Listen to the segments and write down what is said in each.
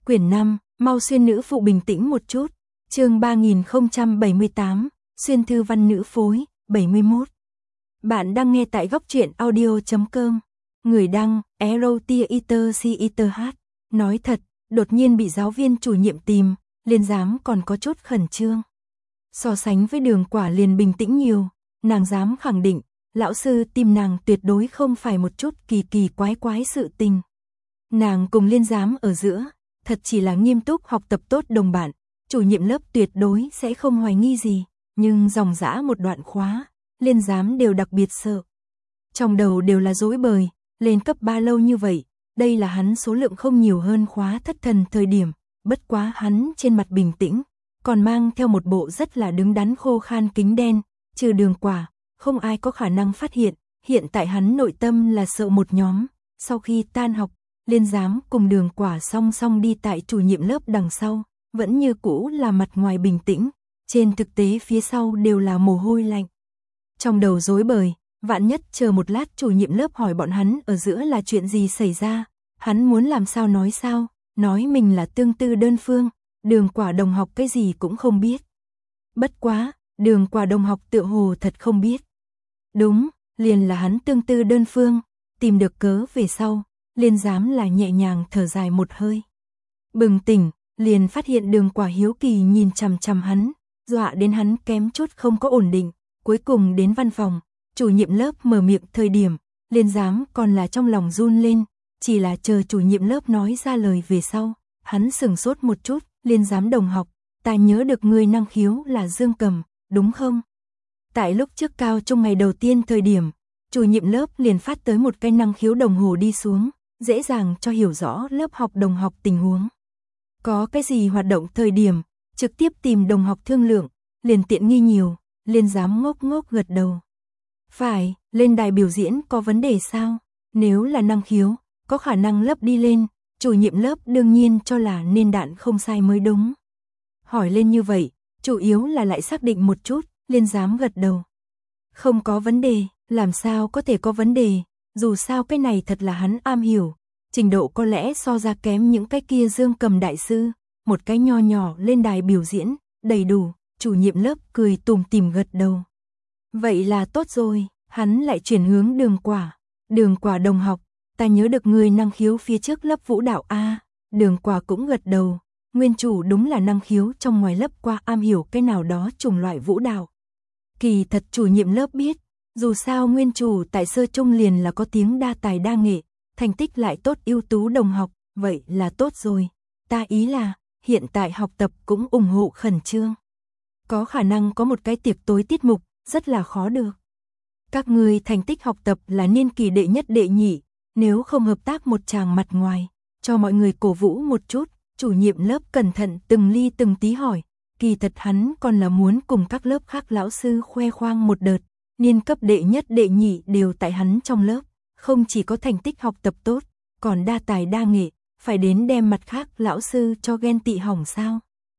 Quyển 5, mau xuyên nữ phụ bình tĩnh một chút. Chương 3078, xuyên thư văn nữ phối, 71. Bạn đang nghe tại góc truyện audio.com. Người đăng, Erotiater. Nói thật, đột nhiên bị giáo viên chủ nhiệm tìm, Liên Giám còn có chút khẩn trương. So sánh với Đường Quả liền bình tĩnh nhiều, nàng dám khẳng định, lão sư tìm nàng tuyệt đối không phải một chút kỳ quái sự tình. Nàng cùng Liên Giám ở giữa, thật chỉ là nghiêm túc học tập tốt đồng bạn, chủ nhiệm lớp tuyệt đối sẽ không hoài nghi gì, nhưng dòng dã một đoạn khóa, Liên Giám đều đặc biệt sợ. Trong đầu đều là rối bời, lên cấp 3 lâu như vậy, đây là hắn số lượng không nhiều hơn khóa thất thần thời điểm, bất quá hắn trên mặt bình tĩnh, còn mang theo một bộ rất là đứng đắn khô khan kính đen, trừ Đường Quả, không ai có khả năng phát hiện tại hắn nội tâm là sợ một nhóm. Sau khi tan học, Liên Giám cùng Đường Quả song song đi tại chủ nhiệm lớp đằng sau, vẫn như cũ là mặt ngoài bình tĩnh, trên thực tế phía sau đều là mồ hôi lạnh. Trong đầu rối bời, vạn nhất chờ một lát chủ nhiệm lớp hỏi bọn hắn ở giữa là chuyện gì xảy ra, hắn muốn làm sao, nói mình là tương tư đơn phương, Đường Quả đồng học cái gì cũng không biết. Bất quá, Đường Quả đồng học tựa hồ thật không biết. Đúng, liền là hắn tương tư đơn phương, tìm được cớ về sau, Liên Giám là nhẹ nhàng thở dài một hơi. Bừng tỉnh, liền phát hiện Đường Quả hiếu kỳ nhìn chằm chằm hắn, dọa đến hắn kém chút không có ổn định. Cuối cùng đến văn phòng, chủ nhiệm lớp mở miệng thời điểm, Liên Giám còn là trong lòng run lên, chỉ là chờ chủ nhiệm lớp nói ra lời về sau, hắn sửng sốt một chút. Liên Giám đồng học, ta nhớ được người năng khiếu là dương cầm, đúng không? Tại lúc trước cao trung ngày đầu tiên thời điểm, chủ nhiệm lớp liền phát tới một cái năng khiếu đồng hồ đi xuống, dễ dàng cho hiểu rõ lớp học đồng học tình huống. Có cái gì hoạt động thời điểm, trực tiếp tìm đồng học thương lượng, liền tiện nghi nhiều. Liên Giám ngốc gật đầu. Phải, lên đài biểu diễn có vấn đề sao? Nếu là năng khiếu, có khả năng lấp đi lên, chủ nhiệm lớp đương nhiên cho là nên đạn không sai mới đúng. Hỏi lên như vậy, chủ yếu là lại xác định một chút, Liên Giám gật đầu. Không có vấn đề, làm sao có thể có vấn đề, dù sao cái này thật là hắn am hiểu, trình độ có lẽ so ra kém những cái kia dương cầm đại sư, một cái nho nhỏ lên đài biểu diễn, đầy đủ. Chủ nhiệm lớp cười tủm tỉm gật đầu. Vậy là tốt rồi, hắn lại chuyển hướng Đường Quả. Đường Quả đồng học, ta nhớ được người năng khiếu phía trước lớp vũ đạo A. Đường Quả cũng gật đầu, nguyên chủ đúng là năng khiếu trong ngoài lớp qua am hiểu cái nào đó chủng loại vũ đạo. Kỳ thật chủ nhiệm lớp biết, dù sao nguyên chủ tại sơ trung liền là có tiếng đa tài đa nghệ, thành tích lại tốt ưu tú đồng học, vậy là tốt rồi. Ta ý là, hiện tại học tập cũng ủng hộ khẩn trương. Có khả năng có một cái tiệc tối tiết mục, rất là khó được. Các người thành tích học tập là niên kỳ đệ nhất đệ nhị, nếu không hợp tác một tràng mặt ngoài, cho mọi người cổ vũ một chút, chủ nhiệm lớp cẩn thận từng ly từng tí hỏi, kỳ thật hắn còn là muốn cùng các lớp khác lão sư khoe khoang một đợt, niên cấp đệ nhất đệ nhị đều tại hắn trong lớp, không chỉ có thành tích học tập tốt, còn đa tài đa nghệ, phải đến đem mặt khác lão sư cho ghen tị hỏng sao.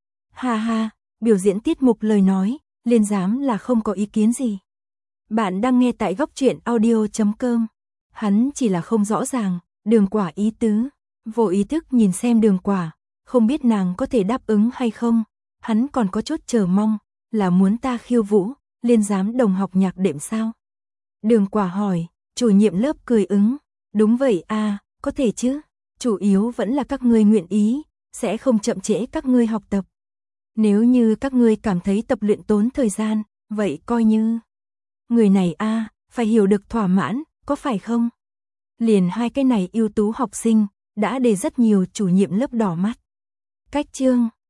Ha ha. Biểu diễn tiết mục lời nói, Liên Giám là không có ý kiến gì. Bạn đang nghe tại góc truyện audio.com. Hắn chỉ là không rõ ràng, Đường Quả ý tứ, vô ý thức nhìn xem Đường Quả, không biết nàng có thể đáp ứng hay không. Hắn còn có chút chờ mong, là muốn ta khiêu vũ, Liên Giám đồng học nhạc đệm sao? Đường Quả hỏi, chủ nhiệm lớp cười ứng, đúng vậy a, có thể chứ, chủ yếu vẫn là các ngươi nguyện ý, sẽ không chậm trễ các ngươi học tập. Nếu như các ngươi cảm thấy tập luyện tốn thời gian, vậy coi như. Người này a, phải hiểu được thỏa mãn, có phải không? Liền hai cái này ưu tú học sinh, đã để rất nhiều chủ nhiệm lớp đỏ mắt. Cách chương,